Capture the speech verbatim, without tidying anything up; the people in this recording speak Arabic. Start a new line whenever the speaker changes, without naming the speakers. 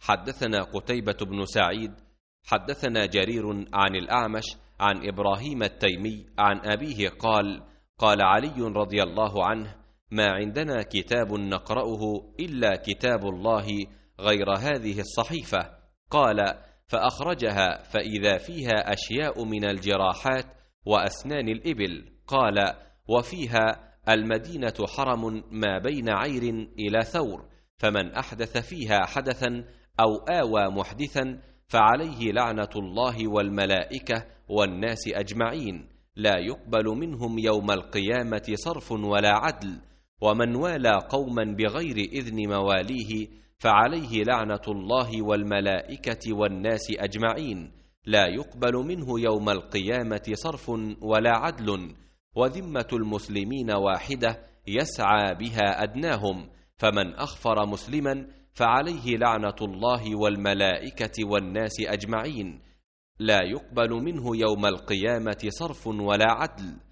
حدثنا قتيبة بن سعيد حدثنا جرير عن الأعمش عن إبراهيم التيمي عن أبيه قال: قال علي رضي الله عنه: ما عندنا كتاب نقرأه إلا كتاب الله غير هذه الصحيفة. قال: فأخرجها فإذا فيها أشياء من الجراحات وأسنان الإبل. قال: وفيها: المدينة حرم ما بين عير إلى ثور، فمن أحدث فيها حدثا أو آوى محدثا فعليه لعنة الله والملائكة والناس أجمعين، لا يقبل منهم يوم القيامة صرف ولا عدل. ومن والى قوما بغير إذن مواليه فعليه لعنة الله والملائكة والناس أجمعين، لا يقبل منه يوم القيامة صرف ولا عدل. وذمة المسلمين واحدة يسعى بها أدناهم، فمن أخفر مسلما فعليه لعنة الله والملائكة والناس أجمعين، لا يقبل منه يوم القيامة صرف ولا عدل.